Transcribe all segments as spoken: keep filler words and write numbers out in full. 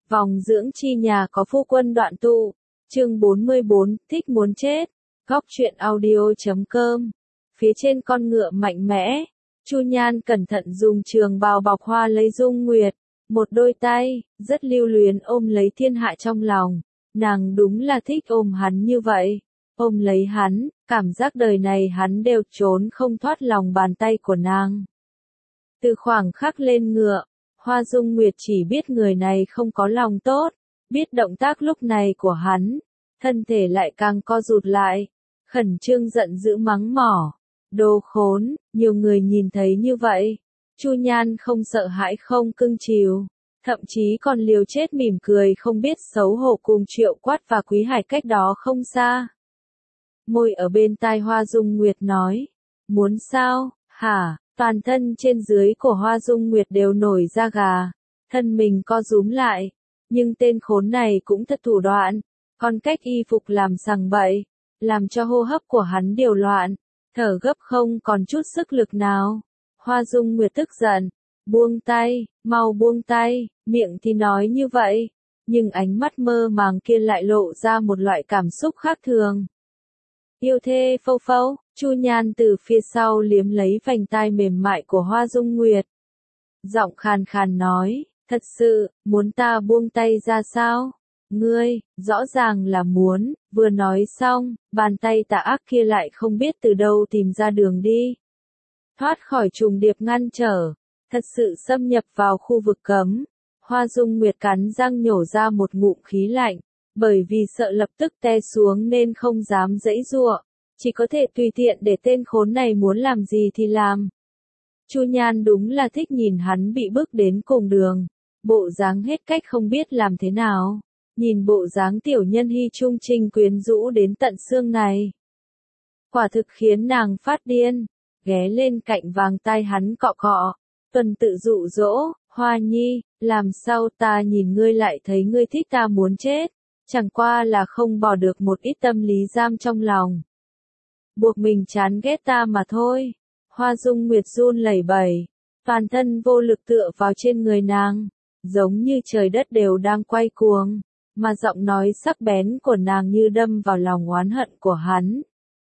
Vòng dưỡng chi nhà có phu quân đoạn tụ. Chương bốn mươi bốn, thích muốn chết. Góc truyện audio chấm com. Phía trên con ngựa mạnh mẽ, Chu Nhan cẩn thận dùng trường bào bọc hoa lấy Dung Nguyệt, một đôi tay rất lưu luyến ôm lấy thiên hạ trong lòng. Nàng đúng là thích ôm hắn như vậy, ôm lấy hắn, cảm giác đời này hắn đều trốn không thoát lòng bàn tay của nàng. Từ khoảng khắc lên ngựa, Hoa Dung Nguyệt chỉ biết người này không có lòng tốt, biết động tác lúc này của hắn, thân thể lại càng co rụt lại, khẩn trương giận dữ mắng mỏ, đồ khốn, nhiều người nhìn thấy như vậy, Chu Nhan không sợ hãi không cưng chiều, thậm chí còn liều chết mỉm cười không biết xấu hổ cùng Triệu Quát và Quý Hải cách đó không xa. Môi ở bên tai Hoa Dung Nguyệt nói, muốn sao, hả? Toàn thân trên dưới của Hoa Dung Nguyệt đều nổi da gà, thân mình co rúm lại, nhưng tên khốn này cũng thật thủ đoạn, còn cách y phục làm sằng bậy, làm cho hô hấp của hắn điều loạn, thở gấp không còn chút sức lực nào. Hoa Dung Nguyệt tức giận, buông tay, mau buông tay, miệng thì nói như vậy, nhưng ánh mắt mơ màng kia lại lộ ra một loại cảm xúc khác thường. Yêu thê phâu phâu, Chu Nhan từ phía sau liếm lấy vành tai mềm mại của Hoa Dung Nguyệt. Giọng khàn khàn nói, thật sự, muốn ta buông tay ra sao? Ngươi, rõ ràng là muốn, vừa nói xong, bàn tay tà ác kia lại không biết từ đâu tìm ra đường đi. Thoát khỏi trùng điệp ngăn trở, thật sự xâm nhập vào khu vực cấm. Hoa Dung Nguyệt cắn răng nhổ ra một ngụm khí lạnh. Bởi vì sợ lập tức té xuống nên không dám giãy giụa, chỉ có thể tùy tiện để tên khốn này muốn làm gì thì làm. Chu Nhan đúng là thích nhìn hắn bị bức đến cùng đường, bộ dáng hết cách không biết làm thế nào, nhìn bộ dáng tiểu nhân hy trung trinh quyến rũ đến tận xương này. Quả thực khiến nàng phát điên, ghé lên cạnh vàng tai hắn cọ cọ, tuần tự dụ dỗ, Hoa Nhi, làm sao ta nhìn ngươi lại thấy ngươi thích ta muốn chết. Chẳng qua là không bỏ được một ít tâm lý giam trong lòng. Buộc mình chán ghét ta mà thôi. Hoa Dung Nguyệt run lẩy bẩy, toàn thân vô lực tựa vào trên người nàng, giống như trời đất đều đang quay cuồng, mà giọng nói sắc bén của nàng như đâm vào lòng oán hận của hắn.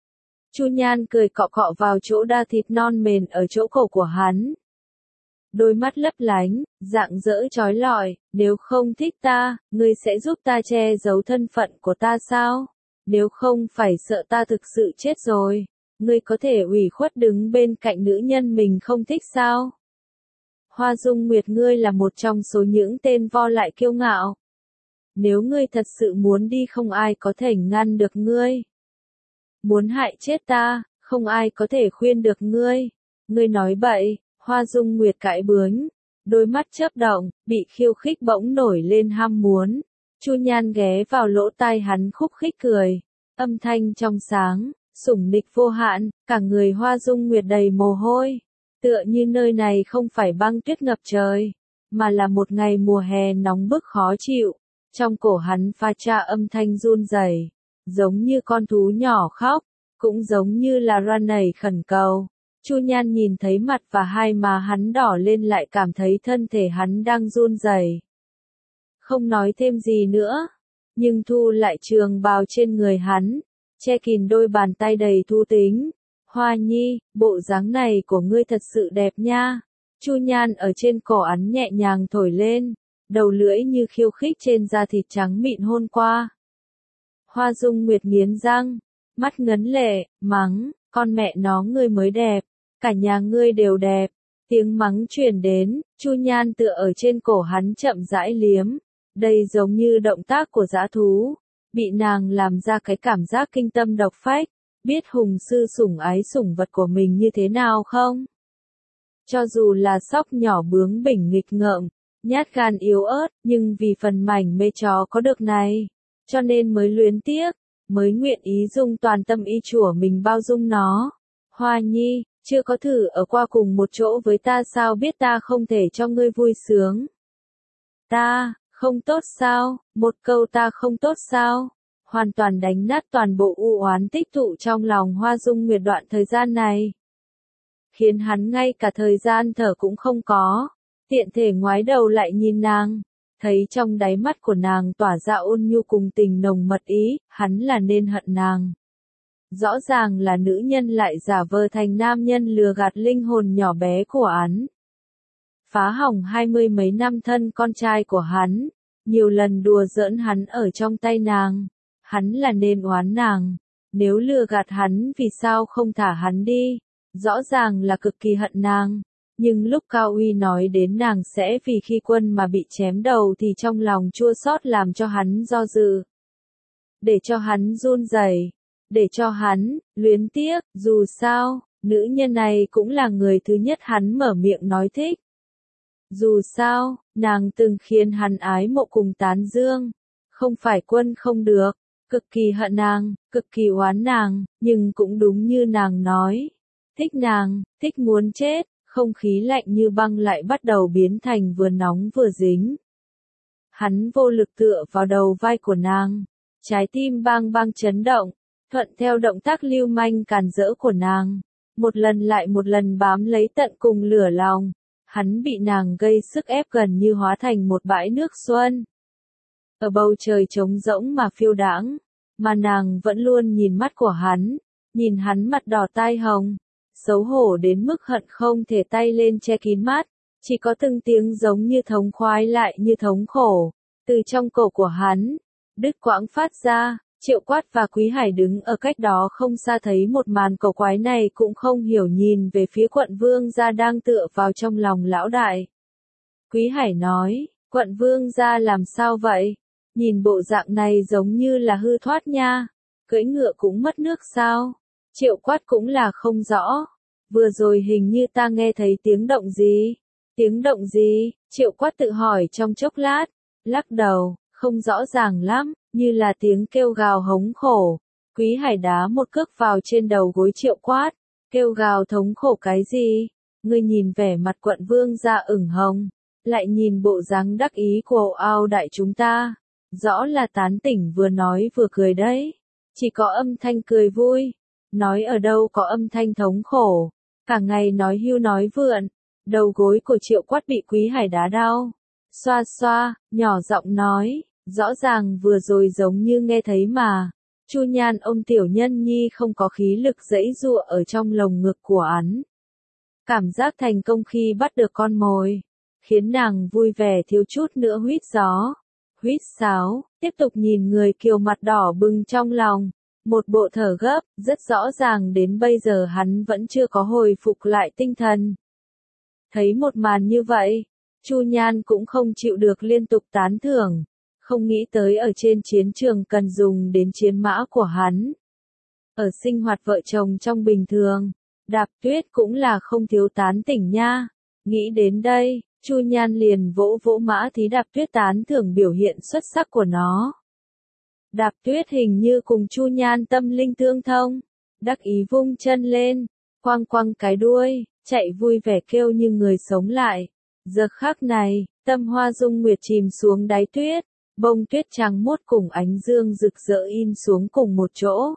Chu Nhan cười cọ cọ vào chỗ đa thịt non mềm ở chỗ cổ của hắn. Đôi mắt lấp lánh, rạng rỡ chói lọi, nếu không thích ta, ngươi sẽ giúp ta che giấu thân phận của ta sao? Nếu không phải sợ ta thực sự chết rồi, ngươi có thể ủy khuất đứng bên cạnh nữ nhân mình không thích sao? Hoa Dung Nguyệt, ngươi là một trong số những tên vo lại kiêu ngạo. Nếu ngươi thật sự muốn đi không ai có thể ngăn được ngươi. Muốn hại chết ta, không ai có thể khuyên được ngươi. Ngươi nói bậy. Hoa Dung Nguyệt cãi bướng, đôi mắt chớp động, bị khiêu khích bỗng nổi lên ham muốn. Chu Nhan ghé vào lỗ tai hắn khúc khích cười, âm thanh trong sáng, sủng nịch vô hạn, cả người Hoa Dung Nguyệt đầy mồ hôi, tựa như nơi này không phải băng tuyết ngập trời, mà là một ngày mùa hè nóng bức khó chịu. Trong cổ hắn pha cha âm thanh run rẩy, giống như con thú nhỏ khóc, cũng giống như là ran nảy khẩn cầu. Chu Nhan nhìn thấy mặt và hai má hắn đỏ lên lại cảm thấy thân thể hắn đang run rẩy. Không nói thêm gì nữa, nhưng thu lại trường bào trên người hắn, che kín đôi bàn tay đầy thú tính. Hoa Nhi, bộ dáng này của ngươi thật sự đẹp nha. Chu Nhan ở trên cổ hắn nhẹ nhàng thổi lên, đầu lưỡi như khiêu khích trên da thịt trắng mịn hôn qua. Hoa Dung Nguyệt nghiến răng, mắt ngấn lệ, mắng, con mẹ nó ngươi mới đẹp. Cả nhà ngươi đều đẹp, tiếng mắng truyền đến, Chu Nhan tựa ở trên cổ hắn chậm rãi liếm, đây giống như động tác của dã thú, bị nàng làm ra cái cảm giác kinh tâm độc phách, biết hùng sư sủng ái sủng vật của mình như thế nào không? Cho dù là sóc nhỏ bướng bỉnh nghịch ngợm, nhát gan yếu ớt, nhưng vì phần mảnh mê chó có được này, cho nên mới luyến tiếc, mới nguyện ý dùng toàn tâm y chủa mình bao dung nó. Hoa Nhi, chưa có thử ở qua cùng một chỗ với ta sao biết ta không thể cho ngươi vui sướng. Ta, không tốt sao, một câu ta không tốt sao, hoàn toàn đánh nát toàn bộ u oán tích tụ trong lòng Hoa Dung Nguyệt đoạn thời gian này. Khiến hắn ngay cả thời gian thở cũng không có, tiện thể ngoái đầu lại nhìn nàng, Thấy trong đáy mắt của nàng tỏa ra ôn nhu cùng tình nồng mật ý, hắn là nên hận nàng. Rõ ràng là nữ nhân lại giả vờ thành nam nhân lừa gạt linh hồn nhỏ bé của hắn. Phá hỏng hai mươi mấy năm thân con trai của hắn, nhiều lần đùa giỡn hắn ở trong tay nàng. Hắn là nên oán nàng, nếu lừa gạt hắn vì sao không thả hắn đi, rõ ràng là cực kỳ hận nàng. Nhưng lúc Cao Uy nói đến nàng sẽ vì khi quân mà bị chém đầu thì trong lòng chua xót làm cho hắn do dự. Để cho hắn run rẩy, để cho hắn luyến tiếc, dù sao, nữ nhân này cũng là người thứ nhất hắn mở miệng nói thích. Dù sao, nàng từng khiến hắn ái mộ cùng tán dương, không phải quân không được, cực kỳ hận nàng, cực kỳ oán nàng, nhưng cũng đúng như nàng nói, thích nàng, thích muốn chết. Không khí lạnh như băng lại bắt đầu biến thành vừa nóng vừa dính. Hắn vô lực tựa vào đầu vai của nàng, trái tim bang bang chấn động, thuận theo động tác lưu manh càn rỡ của nàng, một lần lại một lần bám lấy tận cùng lửa lòng, hắn bị nàng gây sức ép gần như hóa thành một bãi nước xuân. Ở bầu trời trống rỗng mà phiêu đãng, mà nàng vẫn luôn nhìn mắt của hắn, nhìn hắn mặt đỏ tai hồng. Xấu hổ đến mức hận không thể tay lên che kín mắt, chỉ có từng tiếng giống như thống khoái lại như thống khổ, từ trong cổ của hắn, đứt quãng phát ra. Triệu Quát và Quý Hải đứng ở cách đó không xa thấy một màn cổ quái này cũng không hiểu nhìn về phía Quận Vương gia đang tựa vào trong lòng lão đại. Quý Hải nói, Quận Vương gia làm sao vậy? Nhìn bộ dạng này giống như là hư thoát nha, cưỡi ngựa cũng mất nước sao? Triệu Quát cũng là không rõ. Vừa rồi hình như ta nghe thấy tiếng động gì? Tiếng động gì? Triệu Quát tự hỏi trong chốc lát, lắc đầu, không rõ ràng lắm, như là tiếng kêu gào hống khổ. Quý Hải đá một cước vào trên đầu gối Triệu Quát, kêu gào thống khổ cái gì? Ngươi nhìn vẻ mặt Quận Vương gia ửng hồng, lại nhìn bộ dáng đắc ý của ao đại chúng ta, rõ là tán tỉnh vừa nói vừa cười đấy, chỉ có âm thanh cười vui. Nói ở đâu có âm thanh thống khổ, cả ngày nói hưu nói vượn, đầu gối của Triệu Quát bị Quý Hải đá đau. Xoa xoa, nhỏ giọng nói, rõ ràng vừa rồi giống như nghe thấy mà. Chu Nhan ôm tiểu nhân nhi không có khí lực giãy giụa ở trong lồng ngực của hắn. Cảm giác thành công khi bắt được con mồi, khiến nàng vui vẻ thiếu chút nữa huýt gió. Huýt sáo, tiếp tục nhìn người kiều mặt đỏ bừng trong lòng. Một bộ thở gấp, rất rõ ràng đến bây giờ hắn vẫn chưa có hồi phục lại tinh thần. Thấy một màn như vậy, Chu Nhan cũng không chịu được liên tục tán thưởng, không nghĩ tới ở trên chiến trường cần dùng đến chiến mã của hắn. Ở sinh hoạt vợ chồng trong bình thường, Đạp Tuyết cũng là không thiếu tán tỉnh nha. Nghĩ đến đây, Chu Nhan liền vỗ vỗ mã thí Đạp Tuyết tán thưởng biểu hiện xuất sắc của nó. Đạp Tuyết hình như cùng Chu Nhan tâm linh tương thông, đắc ý vung chân lên, quăng quăng cái đuôi, chạy vui vẻ kêu như người sống lại. Giờ khắc này, tâm hoa dung nguyệt chìm xuống đáy tuyết, bông tuyết trắng muốt cùng ánh dương rực rỡ in xuống cùng một chỗ.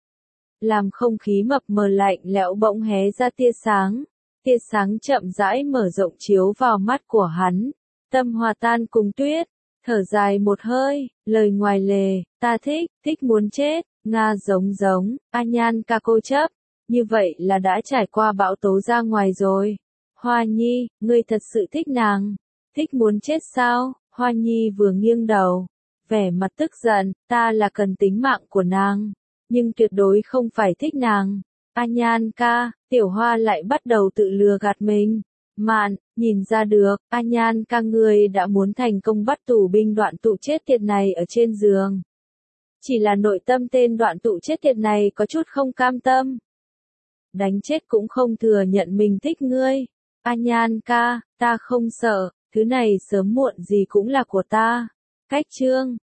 Làm không khí mập mờ lạnh lẽo bỗng hé ra tia sáng, tia sáng chậm rãi mở rộng chiếu vào mắt của hắn, tâm hòa tan cùng tuyết. Thở dài một hơi, lời ngoài lề, ta thích, thích muốn chết, Nga giống giống, A Nhan ca cô chấp, như vậy là đã trải qua bão tố ra ngoài rồi. Hoa Nhi, ngươi thật sự thích nàng, thích muốn chết sao? Hoa Nhi vừa nghiêng đầu, vẻ mặt tức giận, ta là cần tính mạng của nàng, nhưng tuyệt đối không phải thích nàng. A Nhan ca, tiểu hoa lại bắt đầu tự lừa gạt mình. Mạn, nhìn ra được, A Nhan ca ngươi đã muốn thành công bắt tù binh Đoạn Tụ chết tiệt này ở trên giường. Chỉ là nội tâm tên Đoạn Tụ chết tiệt này có chút không cam tâm. Đánh chết cũng không thừa nhận mình thích ngươi. A Nhan ca, ta không sợ, thứ này sớm muộn gì cũng là của ta. Cách chương